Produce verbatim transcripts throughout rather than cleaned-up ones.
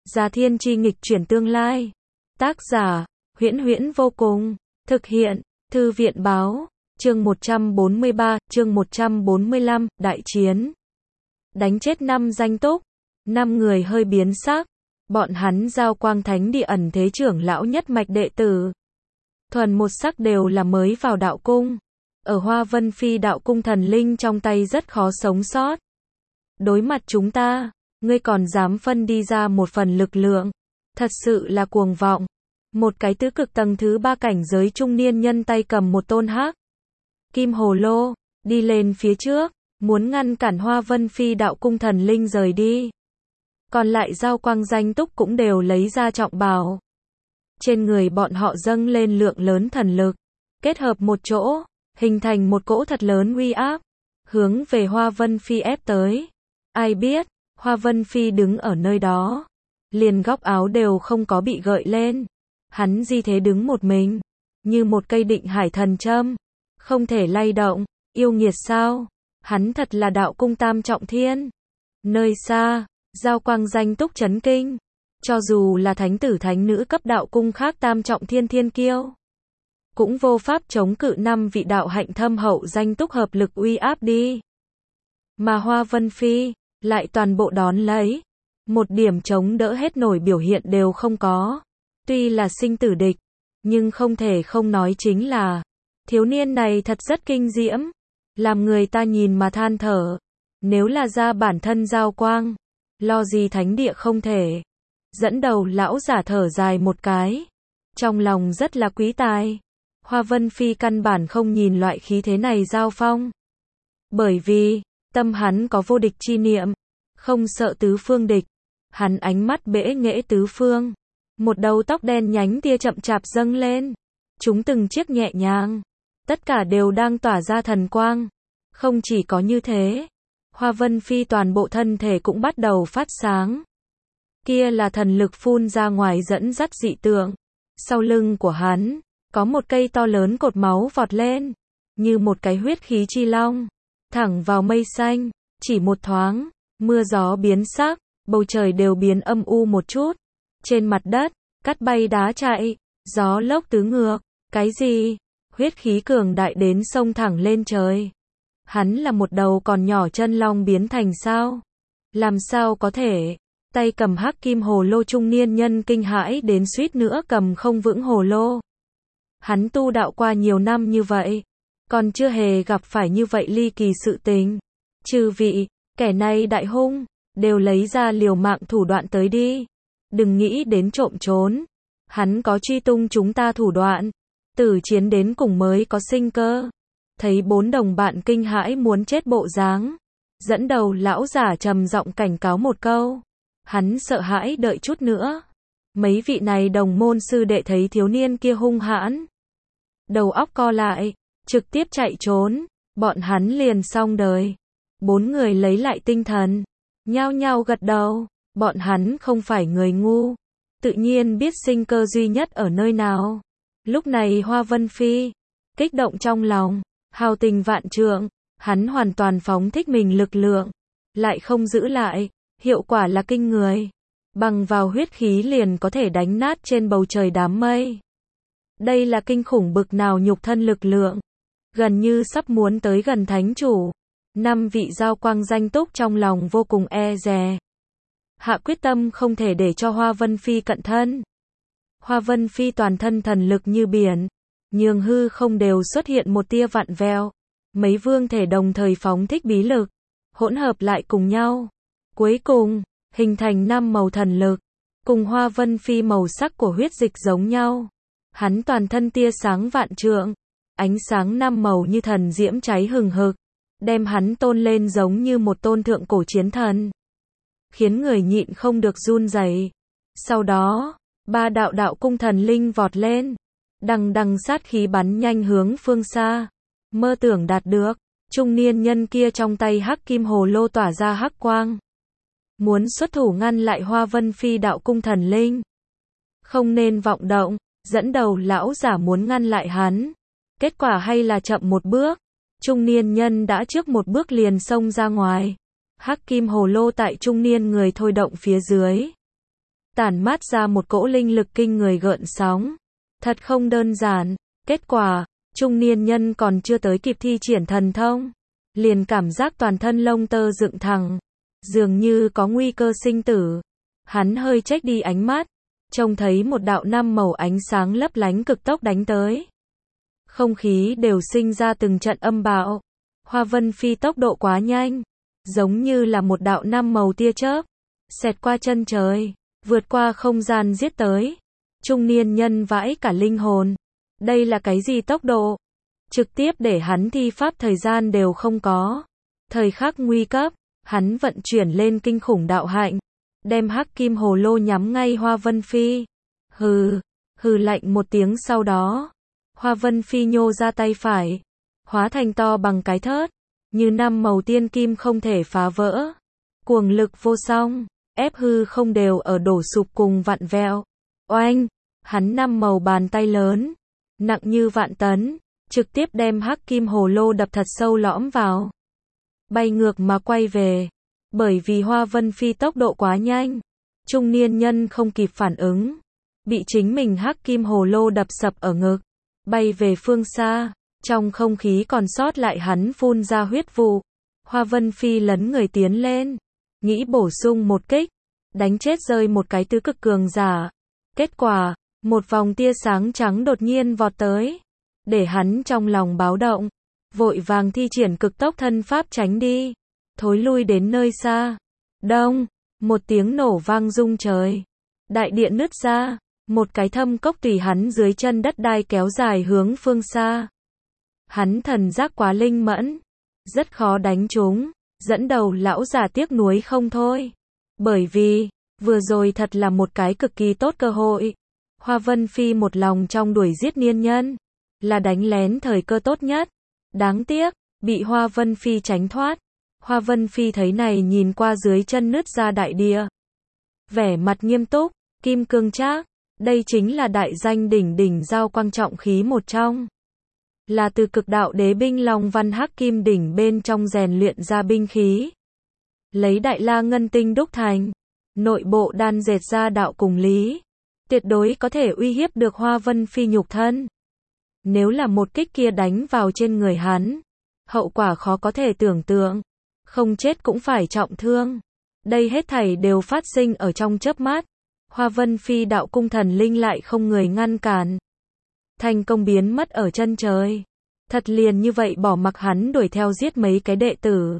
Già Thiên Chi nghịch chuyển tương lai. Tác giả, Huyễn Huyễn vô cùng. Thực hiện, Thư viện báo. Chương một trăm bốn mươi ba, chương một trăm bốn mươi lăm, đại chiến. Đánh chết năm danh túc. Năm người hơi biến sắc. Bọn hắn giao quang thánh địa ẩn thế trưởng lão nhất mạch đệ tử. Thuần một sắc đều là mới vào đạo cung. Ở Hoa Vân Phi đạo cung thần linh trong tay rất khó sống sót. Đối mặt chúng ta, ngươi còn dám phân đi ra một phần lực lượng. Thật sự là cuồng vọng. Một cái tứ cực tầng thứ ba cảnh giới trung niên nhân tay cầm một tôn hắc kim hồ lô, đi lên phía trước, muốn ngăn cản Hoa Vân Phi đạo cung thần linh rời đi. Còn lại giao quang danh túc cũng đều lấy ra trọng bào. Trên người bọn họ dâng lên lượng lớn thần lực, kết hợp một chỗ, hình thành một cỗ thật lớn uy áp, hướng về Hoa Vân Phi ép tới. Ai biết, Hoa Vân Phi đứng ở nơi đó, liền góc áo đều không có bị gợi lên. Hắn di thế đứng một mình, như một cây định hải thần châm, không thể lay động. Yêu nghiệt sao? Hắn thật là đạo cung tam trọng thiên. Nơi xa, giao quang danh túc chấn kinh. Cho dù là thánh tử thánh nữ cấp đạo cung khác tam trọng thiên thiên kiêu, cũng vô pháp chống cự năm vị đạo hạnh thâm hậu danh túc hợp lực uy áp đi. Mà Hoa Vân Phi, lại toàn bộ đón lấy. Một điểm chống đỡ hết nổi biểu hiện đều không có. Tuy là sinh tử địch, nhưng không thể không nói chính là, thiếu niên này thật rất kinh diễm. Làm người ta nhìn mà than thở. Nếu là ra bản thân giao quang, lo gì thánh địa không thể. Dẫn đầu lão giả thở dài một cái. Trong lòng rất là quý tài. Hoa Vân Phi căn bản không nhìn loại khí thế này giao phong. Bởi vì, tâm hắn có vô địch chi niệm. Không sợ tứ phương địch. Hắn ánh mắt bẽ nghễ tứ phương. Một đầu tóc đen nhánh tia chậm chạp dâng lên. Chúng từng chiếc nhẹ nhàng. Tất cả đều đang tỏa ra thần quang. Không chỉ có như thế. Hoa Vân Phi toàn bộ thân thể cũng bắt đầu phát sáng. Kia là thần lực phun ra ngoài dẫn dắt dị tượng. Sau lưng của hắn, có một cây to lớn cột máu vọt lên. Như một cái huyết khí chi long. Thẳng vào mây xanh. Chỉ một thoáng, mưa gió biến sắc. Bầu trời đều biến âm u một chút. Trên mặt đất, cắt bay đá chạy. Gió lốc tứ ngược. Cái gì? Huyết khí cường đại đến sông thẳng lên trời. Hắn là một đầu còn nhỏ chân long biến thành sao? Làm sao có thể? Tay cầm hắc kim hồ lô trung niên nhân kinh hãi đến suýt nữa cầm không vững hồ lô. Hắn tu đạo qua nhiều năm như vậy, còn chưa hề gặp phải như vậy ly kỳ sự tình. Chư vị, kẻ này đại hung, đều lấy ra liều mạng thủ đoạn tới đi. Đừng nghĩ đến trộm trốn. Hắn có truy tung chúng ta thủ đoạn. Tử chiến đến cùng mới có sinh cơ. Thấy bốn đồng bạn kinh hãi muốn chết bộ dáng. Dẫn đầu lão giả trầm giọng cảnh cáo một câu. Hắn sợ hãi đợi chút nữa. Mấy vị này đồng môn sư đệ thấy thiếu niên kia hung hãn. Đầu óc co lại, trực tiếp chạy trốn. Bọn hắn liền xong đời. Bốn người lấy lại tinh thần. Nhao nhao gật đầu. Bọn hắn không phải người ngu. Tự nhiên biết sinh cơ duy nhất ở nơi nào. Lúc này Hoa Vân Phi, kích động trong lòng, hào tình vạn trượng, hắn hoàn toàn phóng thích mình lực lượng, lại không giữ lại, hiệu quả là kinh người. Bằng vào huyết khí liền có thể đánh nát trên bầu trời đám mây. Đây là kinh khủng bực nào nhục thân lực lượng, gần như sắp muốn tới gần thánh chủ. Năm vị giao quang danh túc trong lòng vô cùng e dè. Hạ quyết tâm không thể để cho Hoa Vân Phi cận thân. Hoa Vân Phi toàn thân thần lực như biển, nhường hư không đều xuất hiện một tia vặn vẹo. Mấy vương thể đồng thời phóng thích bí lực, hỗn hợp lại cùng nhau. Cuối cùng, hình thành năm màu thần lực, cùng Hoa Vân Phi màu sắc của huyết dịch giống nhau. Hắn toàn thân tia sáng vạn trượng, ánh sáng năm màu như thần diễm cháy hừng hực, đem hắn tôn lên giống như một tôn thượng cổ chiến thần. Khiến người nhịn không được run rẩy. Sau đó, ba đạo đạo cung thần linh vọt lên, đằng đằng sát khí bắn nhanh hướng phương xa. Mơ tưởng đạt được, trung niên nhân kia trong tay hắc kim hồ lô tỏa ra hắc quang. Muốn xuất thủ ngăn lại Hoa Vân Phi đạo cung thần linh. Không nên vọng động, dẫn đầu lão giả muốn ngăn lại hắn. Kết quả hay là chậm một bước. Trung niên nhân đã trước một bước liền xông ra ngoài. Hắc kim hồ lô tại trung niên người thôi động phía dưới. tản mát ra một cỗ linh lực kinh người gợn sóng. Thật không đơn giản. Kết quả, trung niên nhân còn chưa tới kịp thi triển thần thông, liền cảm giác toàn thân lông tơ dựng thẳng, dường như có nguy cơ sinh tử. Hắn hơi chếch đi ánh mắt, trông thấy một đạo năm màu ánh sáng lấp lánh cực tốc đánh tới. Không khí đều sinh ra từng trận âm bạo. Hoa Vân Phi tốc độ quá nhanh, giống như là một đạo năm màu tia chớp, xẹt qua chân trời, vượt qua không gian giết tới. Trung niên nhân vãi cả linh hồn. Đây là cái gì tốc độ? Trực tiếp để hắn thi pháp thời gian đều không có. Thời khắc nguy cấp, hắn vận chuyển lên kinh khủng đạo hạnh, đem hắc kim hồ lô nhắm ngay Hoa Vân Phi. Hừ, hừ lạnh một tiếng sau đó, Hoa Vân Phi nhô ra tay phải, hóa thành to bằng cái thớt, như năm màu tiên kim không thể phá vỡ. Cuồng lực vô song, ép hư không đều ở đổ sụp cùng vặn vẹo. Oanh, hắn năm màu bàn tay lớn, nặng như vạn tấn, trực tiếp đem hắc kim hồ lô đập thật sâu lõm vào. Bay ngược mà quay về. Bởi vì Hoa Vân Phi tốc độ quá nhanh, trung niên nhân không kịp phản ứng, bị chính mình hắc kim hồ lô đập sập ở ngực, bay về phương xa. Trong không khí còn sót lại hắn phun ra huyết vụ. Hoa Vân Phi lấn người tiến lên, nghĩ bổ sung một kích, đánh chết rơi một cái tứ cực cường giả. Kết quả, một vòng tia sáng trắng đột nhiên vọt tới, để hắn trong lòng báo động, vội vàng thi triển cực tốc thân pháp tránh đi, thối lui đến nơi xa. Đông, một tiếng nổ vang rung trời, đại địa nứt ra, một cái thâm cốc tùy hắn dưới chân đất đai kéo dài hướng phương xa. Hắn thần giác quá linh mẫn, rất khó đánh trúng, dẫn đầu lão già tiếc nuối không thôi. Bởi vì, vừa rồi thật là một cái cực kỳ tốt cơ hội. Hoa Vân Phi một lòng trong đuổi giết niên nhân, là đánh lén thời cơ tốt nhất. Đáng tiếc, bị Hoa Vân Phi tránh thoát. Hoa Vân Phi thấy này nhìn qua dưới chân nứt ra đại địa. Vẻ mặt nghiêm túc, kim cương trác, đây chính là đại danh đỉnh đỉnh giao quang trọng khí một trong. Là từ cực đạo đế binh Long Văn Hắc Kim đỉnh bên trong rèn luyện ra binh khí. Lấy đại la ngân tinh đúc thành, nội bộ đan dệt ra đạo cùng lý, tuyệt đối có thể uy hiếp được Hoa Vân Phi nhục thân. Nếu là một kích kia đánh vào trên người hắn, hậu quả khó có thể tưởng tượng, không chết cũng phải trọng thương. Đây hết thảy đều phát sinh ở trong chớp mắt. Hoa Vân Phi đạo cung thần linh lại không người ngăn cản, thành công biến mất ở chân trời. Thật liền như vậy bỏ mặc hắn đuổi theo giết mấy cái đệ tử.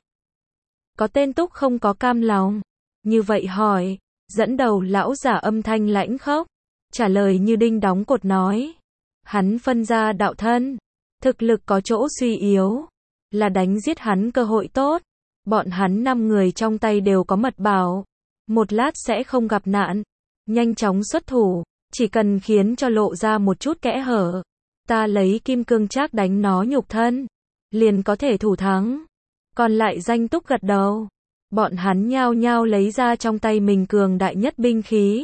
Có tên Túc không có cam lòng, như vậy hỏi, dẫn đầu lão giả âm thanh lãnh khốc, trả lời như đinh đóng cột nói. Hắn phân ra đạo thân, thực lực có chỗ suy yếu, là đánh giết hắn cơ hội tốt. Bọn hắn năm người trong tay đều có mật bảo, một lát sẽ không gặp nạn, nhanh chóng xuất thủ, chỉ cần khiến cho lộ ra một chút kẽ hở, ta lấy kim cương trác đánh nó nhục thân, liền có thể thủ thắng. Còn lại danh Túc gật đầu, bọn hắn nhao nhao lấy ra trong tay mình cường đại nhất binh khí.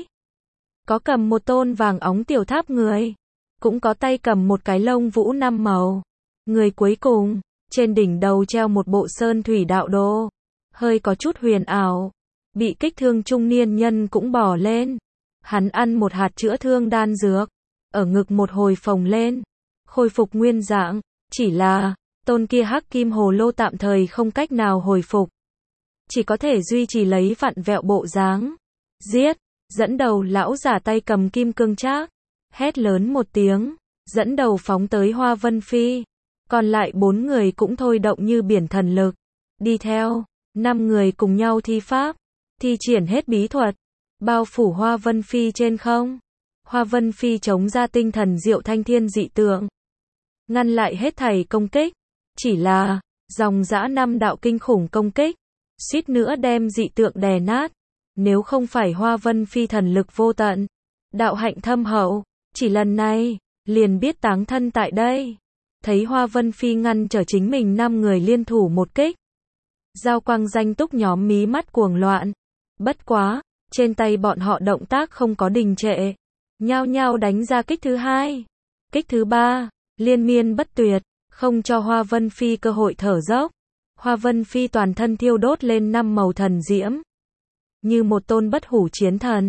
Có cầm một tôn vàng óng tiểu tháp người, cũng có tay cầm một cái lông vũ năm màu. Người cuối cùng, trên đỉnh đầu treo một bộ sơn thủy đạo đồ, hơi có chút huyền ảo. Bị kích thương trung niên nhân cũng bỏ lên. Hắn ăn một hạt chữa thương đan dược, ở ngực một hồi phồng lên, khôi phục nguyên dạng. Chỉ là, tôn kia hắc kim hồ lô tạm thời không cách nào hồi phục, chỉ có thể duy trì lấy vặn vẹo bộ dáng. Giết! Dẫn đầu lão giả tay cầm kim cương trác, hét lớn một tiếng, dẫn đầu phóng tới Hoa Vân Phi. Còn lại bốn người cũng thôi động như biển thần lực, đi theo. Năm người cùng nhau thi pháp, thi triển hết bí thuật, bao phủ Hoa Vân Phi trên không. Hoa Vân Phi chống ra tinh thần diệu thanh thiên dị tượng, ngăn lại hết thảy công kích. Chỉ là, dòng dã năm đạo kinh khủng công kích, suýt nữa đem dị tượng đè nát. Nếu không phải Hoa Vân Phi thần lực vô tận, đạo hạnh thâm hậu, chỉ lần này, liền biết táng thân tại đây. Thấy Hoa Vân Phi ngăn trở chính mình năm người liên thủ một kích, giao quang danh Túc nhóm mí mắt cuồng loạn. Bất quá, trên tay bọn họ động tác không có đình trệ, nhao nhao đánh ra kích thứ hai, kích thứ ba, liên miên bất tuyệt, không cho Hoa Vân Phi cơ hội thở dốc. Hoa Vân Phi toàn thân thiêu đốt lên năm màu thần diễm, như một tôn bất hủ chiến thần,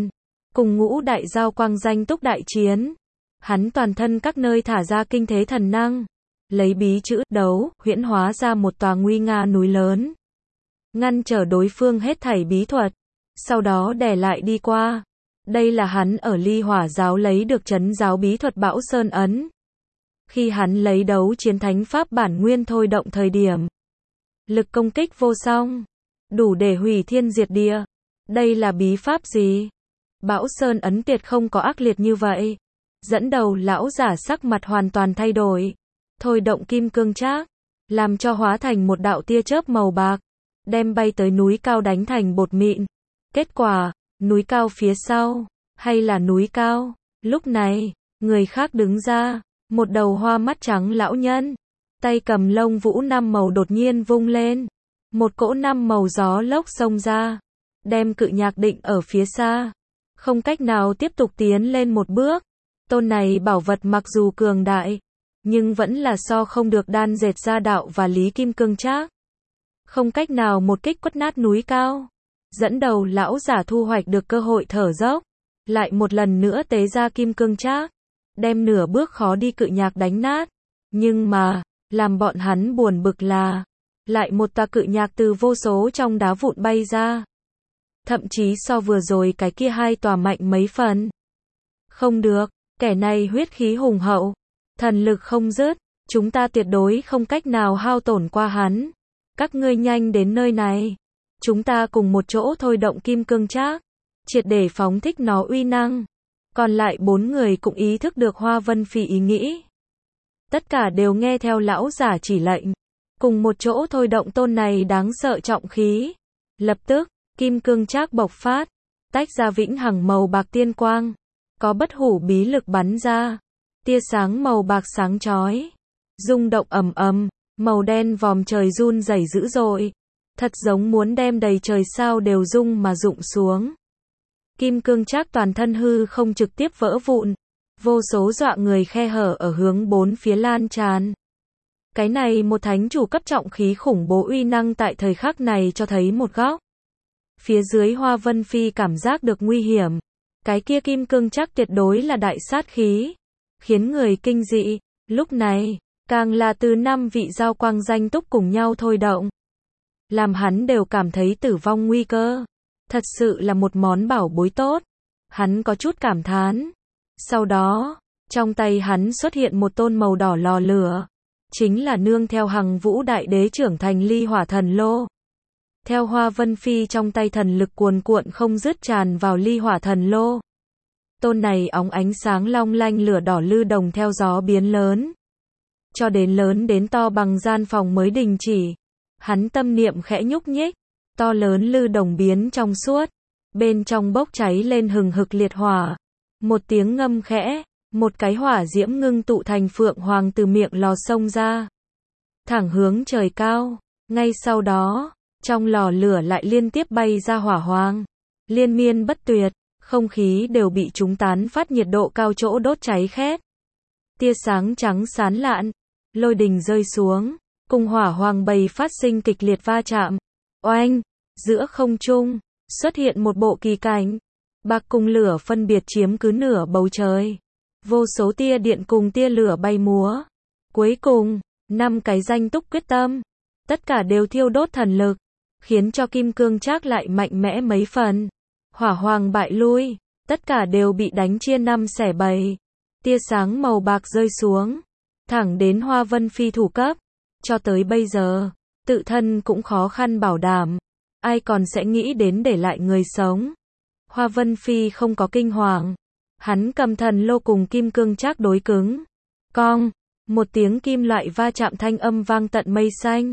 cùng ngũ đại giao quang danh túc đại chiến. Hắn toàn thân các nơi thả ra kinh thế thần năng, lấy bí chữ đấu huyễn hóa ra một tòa nguy nga núi lớn, ngăn trở đối phương hết thảy bí thuật, sau đó đè lại đi qua. Đây là hắn ở Ly Hỏa giáo lấy được trấn giáo bí thuật Bão Sơn ấn. Khi hắn lấy đấu chiến thánh pháp bản nguyên thôi động thời điểm, lực công kích vô song, đủ để hủy thiên diệt địa. Đây là bí pháp gì? Bão Sơn ấn tuyệt không có ác liệt như vậy. Dẫn đầu lão giả sắc mặt hoàn toàn thay đổi, thôi động kim cương trác, làm cho hóa thành một đạo tia chớp màu bạc, đem bay tới núi cao đánh thành bột mịn. Kết quả, núi cao phía sau, hay là núi cao? Lúc này, người khác đứng ra, một đầu hoa mắt trắng lão nhân, tay cầm lông vũ năm màu đột nhiên vung lên, một cỗ năm màu gió lốc xông ra, đem Cự Nhạc định ở phía xa, không cách nào tiếp tục tiến lên một bước. Tôn này bảo vật mặc dù cường đại, nhưng vẫn là so không được đan dệt ra đạo và lý kim cương trác, không cách nào một kích quất nát núi cao. Dẫn đầu lão giả thu hoạch được cơ hội thở dốc, lại một lần nữa tế ra kim cương trác, đem nửa bước khó đi Cự Nhạc đánh nát. Nhưng mà, làm bọn hắn buồn bực là, lại một tòa Cự Nhạc từ vô số trong đá vụn bay ra. Thậm chí so vừa rồi cái kia hai tòa mạnh mấy phần. Không được, kẻ này huyết khí hùng hậu, thần lực không dứt, chúng ta tuyệt đối không cách nào hao tổn qua hắn. Các ngươi nhanh đến nơi này, chúng ta cùng một chỗ thôi động kim cương trác, triệt để phóng thích nó uy năng. Còn lại bốn người cũng ý thức được Hoa Vân Phi ý nghĩ. Tất cả đều nghe theo lão giả chỉ lệnh, cùng một chỗ thôi động tôn này đáng sợ trọng khí. Lập tức, kim cương trác bộc phát, tách ra vĩnh hằng màu bạc tiên quang, có bất hủ bí lực bắn ra, tia sáng màu bạc sáng chói, rung động ầm ầm, màu đen vòm trời run rẩy dữ dội, thật giống muốn đem đầy trời sao đều rung mà rụng xuống. Kim cương trác toàn thân hư không trực tiếp vỡ vụn, vô số dọa người khe hở ở hướng bốn phía lan tràn. Cái này một thánh chủ cấp trọng khí khủng bố uy năng tại thời khắc này cho thấy một góc. Phía dưới Hoa Vân Phi cảm giác được nguy hiểm. Cái kia kim cương trác tuyệt đối là đại sát khí, khiến người kinh dị. Lúc này, càng là từ năm vị giao quang danh túc cùng nhau thôi động, làm hắn đều cảm thấy tử vong nguy cơ. Thật sự là một món bảo bối tốt. Hắn có chút cảm thán. Sau đó, trong tay hắn xuất hiện một tôn màu đỏ lò lửa, chính là nương theo Hằng Vũ Đại Đế trưởng thành Ly Hỏa Thần Lô. Theo Hoa Vân Phi trong tay thần lực cuồn cuộn không dứt tràn vào Ly Hỏa Thần Lô. Tôn này óng ánh sáng long lanh lửa đỏ lư đồng theo gió biến lớn, cho đến lớn đến to bằng gian phòng mới đình chỉ. Hắn tâm niệm khẽ nhúc nhích, to lớn lư đồng biến trong suốt, bên trong bốc cháy lên hừng hực liệt hỏa. Một tiếng ngâm khẽ, một cái hỏa diễm ngưng tụ thành phượng hoàng từ miệng lò xông ra, thẳng hướng trời cao. Ngay sau đó, trong lò lửa lại liên tiếp bay ra hỏa hoàng, liên miên bất tuyệt, không khí đều bị chúng tán phát nhiệt độ cao chỗ đốt cháy khét. Tia sáng trắng sán lạn, lôi đình rơi xuống, cùng hỏa hoàng bầy phát sinh kịch liệt va chạm. Oanh, giữa không trung, xuất hiện một bộ kỳ cảnh. Bạc cùng lửa phân biệt chiếm cứ nửa bầu trời. Vô số tia điện cùng tia lửa bay múa. Cuối cùng, năm cái danh túc quyết tâm, tất cả đều thiêu đốt thần lực, khiến cho kim cương trác lại mạnh mẽ mấy phần. Hỏa hoàng bại lui, tất cả đều bị đánh chia năm xẻ bảy. Tia sáng màu bạc rơi xuống, thẳng đến Hoa Vân Phi thủ cấp. Cho tới bây giờ, tự thân cũng khó khăn bảo đảm, ai còn sẽ nghĩ đến để lại người sống. Hoa Vân Phi không có kinh hoàng, hắn cầm thần lô cùng kim cương trác đối cứng. Cong, một tiếng kim loại va chạm thanh âm vang tận mây xanh.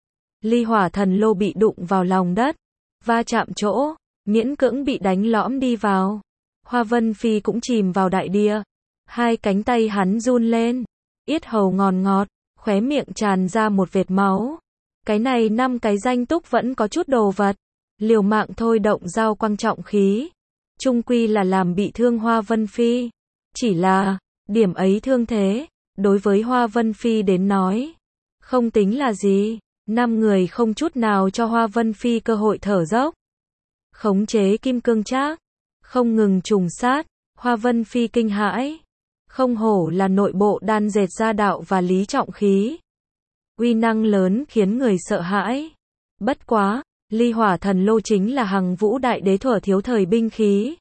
Ly Hỏa Thần Lô bị đụng vào lòng đất, va chạm chỗ, miễn cưỡng bị đánh lõm đi vào. Hoa Vân Phi cũng chìm vào đại địa, hai cánh tay hắn run lên, yết hầu ngòn ngọt, khóe miệng tràn ra một vệt máu. Cái này năm cái danh túc vẫn có chút đồ vật, liều mạng thôi động giao quang trọng khí, chung quy là làm bị thương Hoa Vân Phi. Chỉ là, điểm ấy thương thế, đối với Hoa Vân Phi đến nói, không tính là gì. Năm người không chút nào cho Hoa Vân Phi cơ hội thở dốc. Khống chế kim cương trác, không ngừng trùng sát. Hoa Vân Phi kinh hãi. Không hổ là nội bộ đan dệt gia đạo và lý trọng khí. Uy năng lớn khiến người sợ hãi. Bất quá, ly hỏa thần lô chính là hằng vũ đại đế thuở thiếu thời binh khí.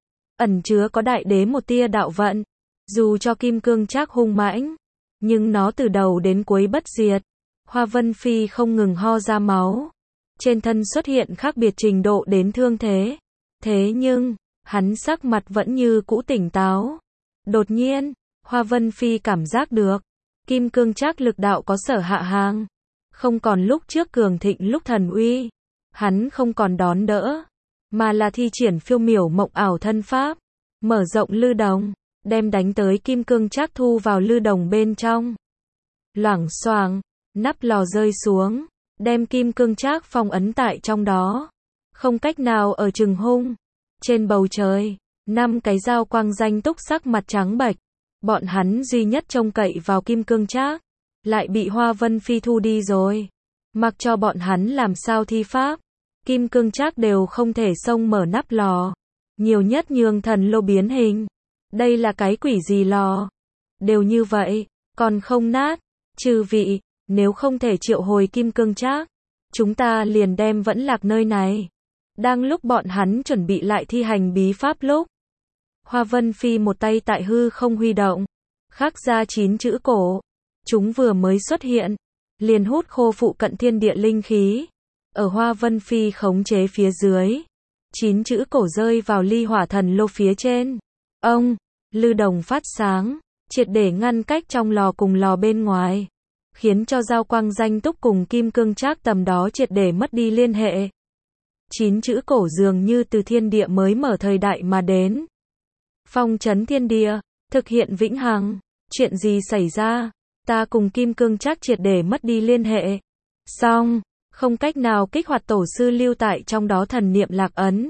Ẩn chứa có đại đế một tia đạo vận. Dù cho kim cương trác hung mãnh, nhưng nó từ đầu đến cuối bất diệt. Hoa Vân Phi không ngừng ho ra máu. Trên thân xuất hiện khác biệt trình độ đến thương thế. Thế nhưng, hắn sắc mặt vẫn như cũ tỉnh táo. Đột nhiên, Hoa Vân Phi cảm giác được, kim cương trác lực đạo có sở hạ hàng. Không còn lúc trước cường thịnh lúc thần uy. Hắn không còn đón đỡ, mà là thi triển phiêu miểu mộng ảo thân pháp. Mở rộng lư đồng, đem đánh tới kim cương trác thu vào lư đồng bên trong. Loảng xoảng, nắp lò rơi xuống, đem kim cương trác phong ấn tại trong đó. Không cách nào ở chừng hung. Trên bầu trời, năm cái dao quang danh túc sắc mặt trắng bệch. Bọn hắn duy nhất trông cậy vào kim cương trác, lại bị Hoa Vân Phi thu đi rồi. Mặc cho bọn hắn làm sao thi pháp, kim cương trác đều không thể xông mở nắp lò. Nhiều nhất nhường thần lô biến hình. Đây là cái quỷ gì lò? Đều như vậy, còn không nát. Chư vị, nếu không thể triệu hồi kim cương trác, chúng ta liền đem vẫn lạc nơi này. Đang lúc bọn hắn chuẩn bị lại thi hành bí pháp lúc, Hoa Vân Phi một tay tại hư không huy động, khắc ra chín chữ cổ. Chúng vừa mới xuất hiện, liền hút khô phụ cận thiên địa linh khí. Ở Hoa Vân Phi khống chế phía dưới, chín chữ cổ rơi vào ly hỏa thần lô phía trên. Ông, lư đồng phát sáng, triệt để ngăn cách trong lò cùng lò bên ngoài, khiến cho giao quang danh túc cùng kim cương trác tầm đó triệt để mất đi liên hệ. Chín chữ cổ dường như từ thiên địa mới mở thời đại mà đến. Phong trấn thiên địa, thực hiện vĩnh hằng. Chuyện gì xảy ra? Ta cùng kim cương trác triệt để mất đi liên hệ. Xong, không cách nào kích hoạt tổ sư lưu tại trong đó thần niệm lạc ấn.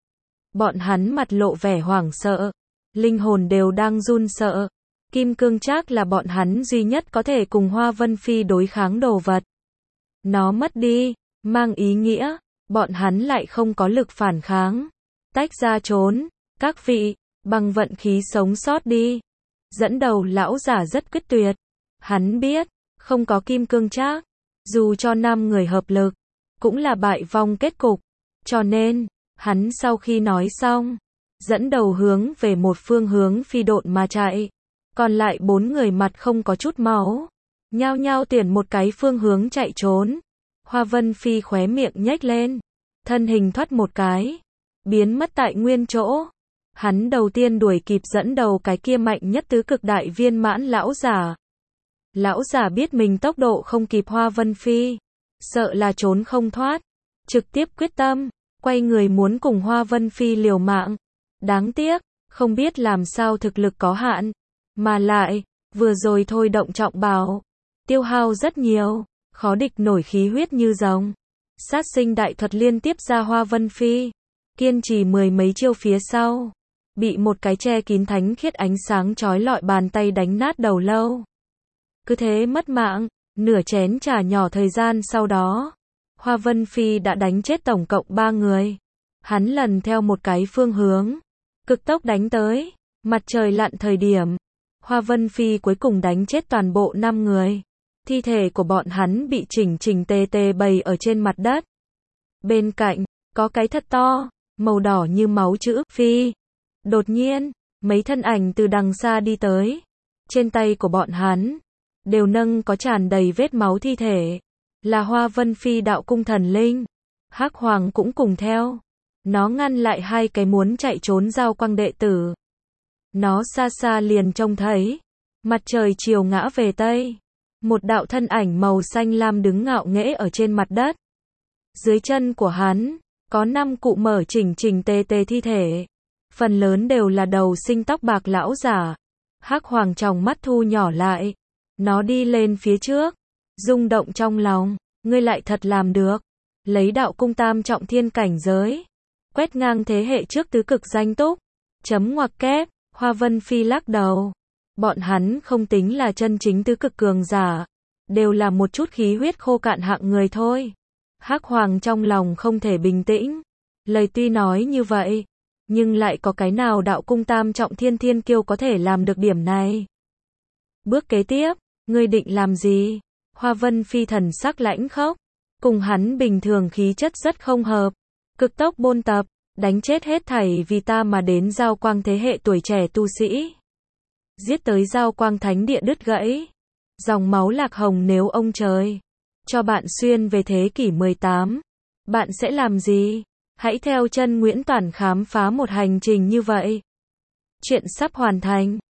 Bọn hắn mặt lộ vẻ hoảng sợ, linh hồn đều đang run sợ. Kim cương trác là bọn hắn duy nhất có thể cùng Hoa Vân Phi đối kháng đồ vật. Nó mất đi, mang ý nghĩa, bọn hắn lại không có lực phản kháng. Tách ra trốn, các vị, bằng vận khí sống sót đi. Dẫn đầu lão giả rất quyết tuyệt. Hắn biết, không có kim cương trác, dù cho năm người hợp lực, cũng là bại vong kết cục. Cho nên, hắn sau khi nói xong, dẫn đầu hướng về một phương hướng phi độn mà chạy. Còn lại bốn người mặt không có chút máu, nhao nhao tuyển một cái phương hướng chạy trốn. Hoa Vân Phi khóe miệng nhếch lên, thân hình thoát một cái, biến mất tại nguyên chỗ. Hắn đầu tiên đuổi kịp dẫn đầu cái kia mạnh nhất tứ cực đại viên mãn lão giả. Lão giả biết mình tốc độ không kịp Hoa Vân Phi, sợ là trốn không thoát, trực tiếp quyết tâm, quay người muốn cùng Hoa Vân Phi liều mạng. Đáng tiếc, không biết làm sao thực lực có hạn, mà lại, vừa rồi thôi động trọng bào, tiêu hao rất nhiều, khó địch nổi khí huyết như rồng. Sát sinh đại thuật liên tiếp ra Hoa Vân Phi, kiên trì mười mấy chiêu phía sau, bị một cái che kín thánh khiết ánh sáng chói lọi bàn tay đánh nát đầu lâu. Cứ thế mất mạng, nửa chén trà nhỏ thời gian sau đó, Hoa Vân Phi đã đánh chết tổng cộng ba người. Hắn lần theo một cái phương hướng, cực tốc đánh tới, mặt trời lặn thời điểm, Hoa Vân Phi cuối cùng đánh chết toàn bộ năm người. Thi thể của bọn hắn bị chỉnh chỉnh tề tề bày ở trên mặt đất. Bên cạnh, có cái thật to, màu đỏ như máu chữ Phi. Đột nhiên, mấy thân ảnh từ đằng xa đi tới. Trên tay của bọn hắn, đều nâng có tràn đầy vết máu thi thể. Là Hoa Vân Phi đạo cung thần linh. Hắc Hoàng cũng cùng theo. Nó ngăn lại hai cái muốn chạy trốn giao quang đệ tử. Nó xa xa liền trông thấy, mặt trời chiều ngã về Tây. Một đạo thân ảnh màu xanh lam đứng ngạo nghễ ở trên mặt đất. Dưới chân của hắn, có năm cụ mở chỉnh chỉnh tề tề thi thể. Phần lớn đều là đầu sinh tóc bạc lão giả. Hắc Hoàng tròng mắt thu nhỏ lại. Nó đi lên phía trước, rung động trong lòng. Ngươi lại thật làm được. Lấy đạo cung tam trọng thiên cảnh giới, quét ngang thế hệ trước tứ cực danh túc. Chấm ngoặc kép, Hoa Vân Phi lắc đầu. Bọn hắn không tính là chân chính tứ cực cường giả, đều là một chút khí huyết khô cạn hạng người thôi. Hắc Hoàng trong lòng không thể bình tĩnh. Lời tuy nói như vậy, Nhưng lại có cái nào đạo cung tam trọng thiên thiên kiêu có thể làm được điểm này? Bước kế tiếp, ngươi định làm gì? Hoa Vân Phi thần sắc lãnh khốc, cùng hắn bình thường khí chất rất không hợp. Cực tốc bôn tập, đánh chết hết thảy vì ta mà đến giao quang thế hệ tuổi trẻ tu sĩ. Giết tới giao quang thánh địa đứt gãy. Dòng máu lạc hồng nếu ông trời cho bạn xuyên về thế kỷ mười tám, bạn sẽ làm gì? Hãy theo chân Nguyễn Toản khám phá một hành trình như vậy. Chuyện sắp hoàn thành.